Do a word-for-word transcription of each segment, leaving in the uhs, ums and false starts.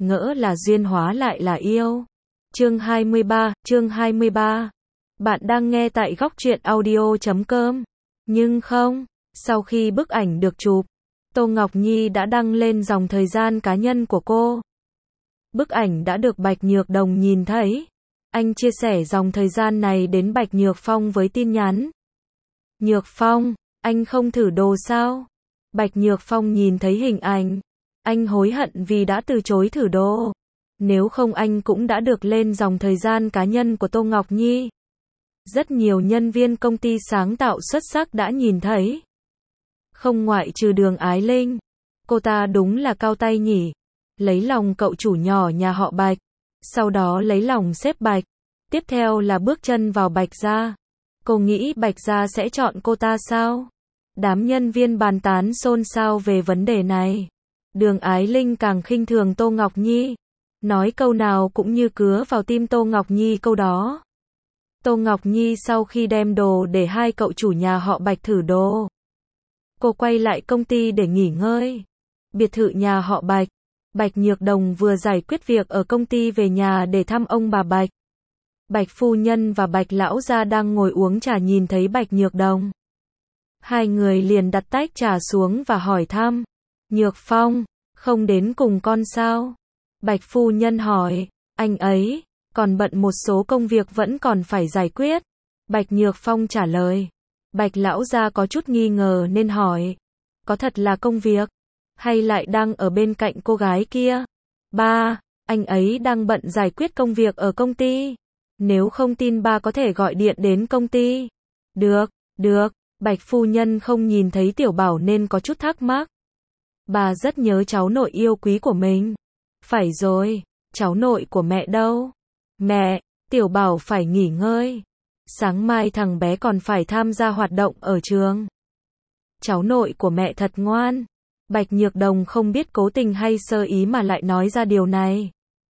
ngỡ là duyên hóa lại là yêu. Chương hai mươi ba, chương hai mươi ba. Bạn đang nghe tại góc truyện audio chấm com. Nhưng không, sau khi bức ảnh được chụp, Tô Ngọc Nhi đã đăng lên dòng thời gian cá nhân của cô. Bức ảnh đã được Bạch Nhược Đồng nhìn thấy. Anh chia sẻ dòng thời gian này đến Bạch Nhược Phong với tin nhắn. Nhược Phong, anh không thử đồ sao? Bạch Nhược Phong nhìn thấy hình ảnh. Anh hối hận vì đã từ chối thử đồ. Nếu không anh cũng đã được lên dòng thời gian cá nhân của Tô Ngọc Nhi. Rất nhiều nhân viên công ty sáng tạo xuất sắc đã nhìn thấy. Không ngoại trừ Đường Ái Linh. Cô ta đúng là cao tay nhỉ. Lấy lòng cậu chủ nhỏ nhà họ Bạch. Sau đó lấy lòng sếp Bạch. Tiếp theo là bước chân vào Bạch gia. Cô nghĩ Bạch gia sẽ chọn cô ta sao? Đám nhân viên bàn tán xôn xao về vấn đề này. Đường Ái Linh càng khinh thường Tô Ngọc Nhi. Nói câu nào cũng như cứa vào tim Tô Ngọc Nhi câu đó. Tô Ngọc Nhi sau khi đem đồ để hai cậu chủ nhà họ Bạch thử đồ. Cô quay lại công ty để nghỉ ngơi. Biệt thự nhà họ Bạch. Bạch Nhược Đồng vừa giải quyết việc ở công ty về nhà để thăm ông bà Bạch. Bạch phu nhân và Bạch lão gia đang ngồi uống trà nhìn thấy Bạch Nhược Đồng. Hai người liền đặt tách trà xuống và hỏi thăm. Nhược Phong, không đến cùng con sao? Bạch phu nhân hỏi, anh ấy, còn bận một số công việc vẫn còn phải giải quyết. Bạch Nhược Phong trả lời. Bạch lão gia có chút nghi ngờ nên hỏi, có thật là công việc? Hay lại đang ở bên cạnh cô gái kia? Ba, anh ấy đang bận giải quyết công việc ở công ty. Nếu không tin ba có thể gọi điện đến công ty. Được, được, Bạch phu nhân không nhìn thấy Tiểu Bảo nên có chút thắc mắc. Bà rất nhớ cháu nội yêu quý của mình. Phải rồi, cháu nội của mẹ đâu? Mẹ, Tiểu Bảo phải nghỉ ngơi. Sáng mai thằng bé còn phải tham gia hoạt động ở trường. Cháu nội của mẹ thật ngoan. Bạch Nhược Đồng không biết cố tình hay sơ ý mà lại nói ra điều này.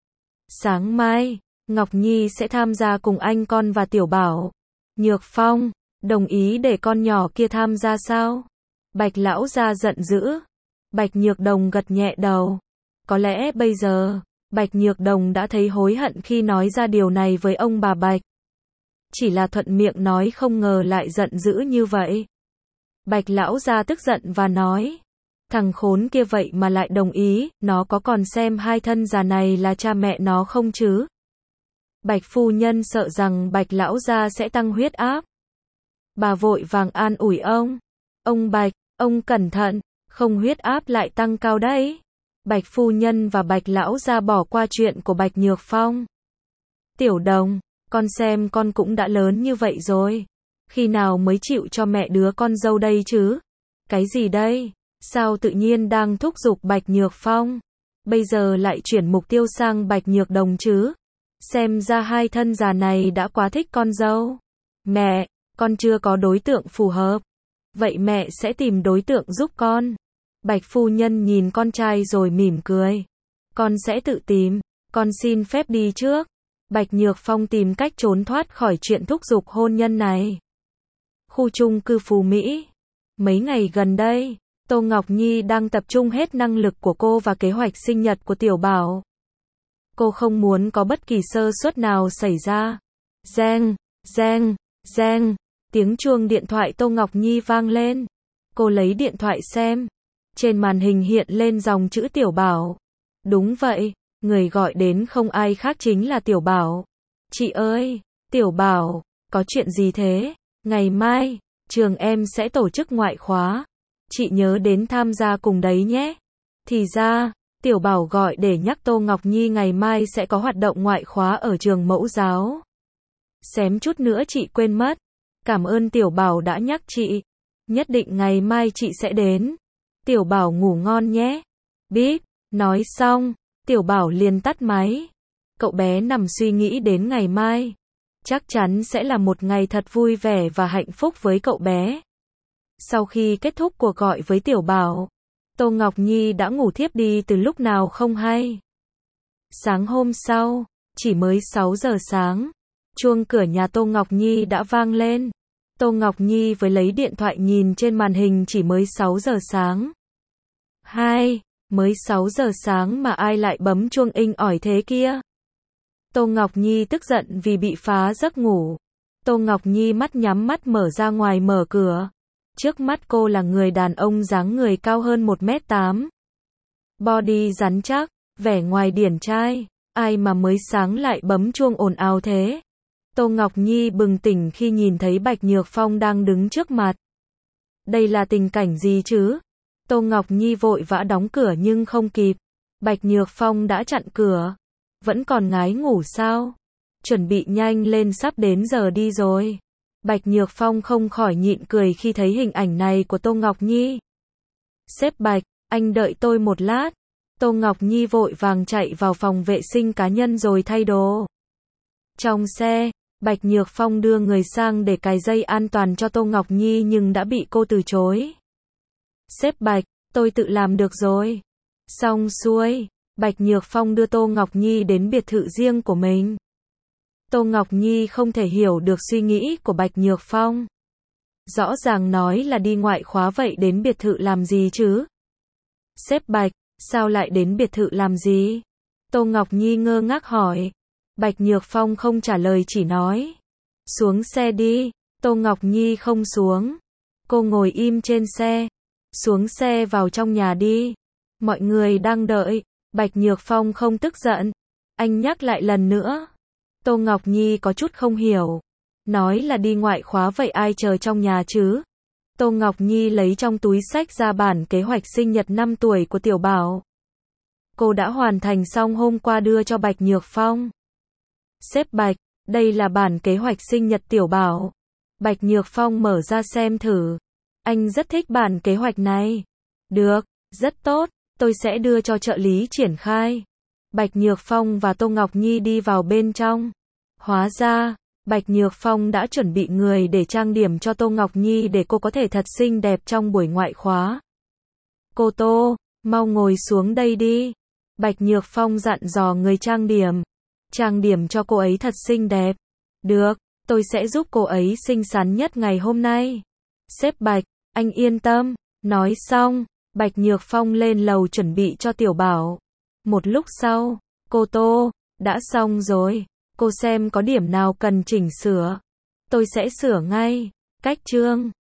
Sáng mai, Ngọc Nhi sẽ tham gia cùng anh con và Tiểu Bảo. Nhược Phong, đồng ý để con nhỏ kia tham gia sao? Bạch lão gia giận dữ. Bạch Nhược Đồng gật nhẹ đầu. Có lẽ bây giờ, Bạch Nhược Đồng đã thấy hối hận khi nói ra điều này với ông bà Bạch. Chỉ là thuận miệng nói không ngờ lại giận dữ như vậy. Bạch lão gia tức giận và nói. Thằng khốn kia vậy mà lại đồng ý, nó có còn xem hai thân già này là cha mẹ nó không chứ? Bạch phu nhân sợ rằng Bạch lão gia sẽ tăng huyết áp. Bà vội vàng an ủi ông. Ông Bạch, ông cẩn thận, không huyết áp lại tăng cao đấy. Bạch phu nhân và Bạch lão gia bỏ qua chuyện của Bạch Nhược Phong. Tiểu Đồng, con xem con cũng đã lớn như vậy rồi. Khi nào mới chịu cho mẹ đứa con dâu đây chứ? Cái gì đây? Sao tự nhiên đang thúc giục Bạch Nhược Phong? Bây giờ lại chuyển mục tiêu sang Bạch Nhược Đồng chứ? Xem ra hai thân già này đã quá thích con dâu. Mẹ, con chưa có đối tượng phù hợp. Vậy mẹ sẽ tìm đối tượng giúp con. Bạch phu nhân nhìn con trai rồi mỉm cười. Con sẽ tự tìm, con xin phép đi trước. Bạch Nhược Phong tìm cách trốn thoát khỏi chuyện thúc giục hôn nhân này. Khu chung cư Phú Mỹ. Mấy ngày gần đây, Tô Ngọc Nhi đang tập trung hết năng lực của cô và kế hoạch sinh nhật của Tiểu Bảo. Cô không muốn có bất kỳ sơ suất nào xảy ra. Reng, reng, reng, tiếng chuông điện thoại Tô Ngọc Nhi vang lên. Cô lấy điện thoại xem. Trên màn hình hiện lên dòng chữ Tiểu Bảo. Đúng vậy, người gọi đến không ai khác chính là Tiểu Bảo. Chị ơi, Tiểu Bảo, có chuyện gì thế? Ngày mai, trường em sẽ tổ chức ngoại khóa. Chị nhớ đến tham gia cùng đấy nhé. Thì ra, Tiểu Bảo gọi để nhắc Tô Ngọc Nhi ngày mai sẽ có hoạt động ngoại khóa ở trường mẫu giáo. Xém chút nữa chị quên mất. Cảm ơn Tiểu Bảo đã nhắc chị. Nhất định ngày mai chị sẽ đến. Tiểu Bảo ngủ ngon nhé. Bíp, nói xong, Tiểu Bảo liền tắt máy. Cậu bé nằm suy nghĩ đến ngày mai. Chắc chắn sẽ là một ngày thật vui vẻ và hạnh phúc với cậu bé. Sau khi kết thúc cuộc gọi với Tiểu Bảo, Tô Ngọc Nhi đã ngủ thiếp đi từ lúc nào không hay. Sáng hôm sau, chỉ mới sáu giờ sáng, chuông cửa nhà Tô Ngọc Nhi đã vang lên. Tô Ngọc Nhi với lấy điện thoại nhìn trên màn hình chỉ mới sáu giờ sáng. Hai, Mới sáu giờ sáng mà ai lại bấm chuông inh ỏi thế kia? Tô Ngọc Nhi tức giận vì bị phá giấc ngủ. Tô Ngọc Nhi mắt nhắm mắt mở ra ngoài mở cửa. Trước mắt cô là người đàn ông dáng người cao hơn một mét tám. Body rắn chắc, vẻ ngoài điển trai. Ai mà mới sáng lại bấm chuông ồn ào thế? Tô Ngọc Nhi bừng tỉnh khi nhìn thấy Bạch Nhược Phong đang đứng trước mặt. Đây là tình cảnh gì chứ? Tô Ngọc Nhi vội vã đóng cửa nhưng không kịp. Bạch Nhược Phong đã chặn cửa. Vẫn còn ngái ngủ sao? Chuẩn bị nhanh lên, sắp đến giờ đi rồi. Bạch Nhược Phong không khỏi nhịn cười khi thấy hình ảnh này của Tô Ngọc Nhi. Sếp Bạch, anh đợi tôi một lát. Tô Ngọc Nhi vội vàng chạy vào phòng vệ sinh cá nhân rồi thay đồ. Trong xe, Bạch Nhược Phong đưa người sang để cài dây an toàn cho Tô Ngọc Nhi nhưng đã bị cô từ chối. Sếp Bạch, tôi tự làm được rồi. Xong xuôi, Bạch Nhược Phong đưa Tô Ngọc Nhi đến biệt thự riêng của mình. Tô Ngọc Nhi không thể hiểu được suy nghĩ của Bạch Nhược Phong. Rõ ràng nói là đi ngoại khóa, vậy đến biệt thự làm gì chứ? Sếp Bạch, sao lại đến biệt thự làm gì? Tô Ngọc Nhi ngơ ngác hỏi. Bạch Nhược Phong không trả lời, chỉ nói. Xuống xe đi. Tô Ngọc Nhi không xuống. Cô ngồi im trên xe. Xuống xe vào trong nhà đi. Mọi người đang đợi. Bạch Nhược Phong không tức giận. Anh nhắc lại lần nữa. Tô Ngọc Nhi có chút không hiểu. Nói là đi ngoại khóa, vậy ai chờ trong nhà chứ? Tô Ngọc Nhi lấy trong túi xách ra bản kế hoạch sinh nhật năm tuổi của Tiểu Bảo. Cô đã hoàn thành xong hôm qua đưa cho Bạch Nhược Phong. Sếp Bạch, đây là bản kế hoạch sinh nhật Tiểu Bảo. Bạch Nhược Phong mở ra xem thử. Anh rất thích bản kế hoạch này. Được, rất tốt, tôi sẽ đưa cho trợ lý triển khai. Bạch Nhược Phong và Tô Ngọc Nhi đi vào bên trong. Hóa ra, Bạch Nhược Phong đã chuẩn bị người để trang điểm cho Tô Ngọc Nhi để cô có thể thật xinh đẹp trong buổi ngoại khóa. Cô Tô, mau ngồi xuống đây đi. Bạch Nhược Phong dặn dò người trang điểm. Trang điểm cho cô ấy thật xinh đẹp. Được, tôi sẽ giúp cô ấy xinh xắn nhất ngày hôm nay. Sếp Bạch, anh yên tâm. Nói xong, Bạch Nhược Phong lên lầu chuẩn bị cho Tiểu Bảo. Một lúc sau, cô Tô, đã xong rồi. Cô xem có điểm nào cần chỉnh sửa. Tôi sẽ sửa ngay. Cách chương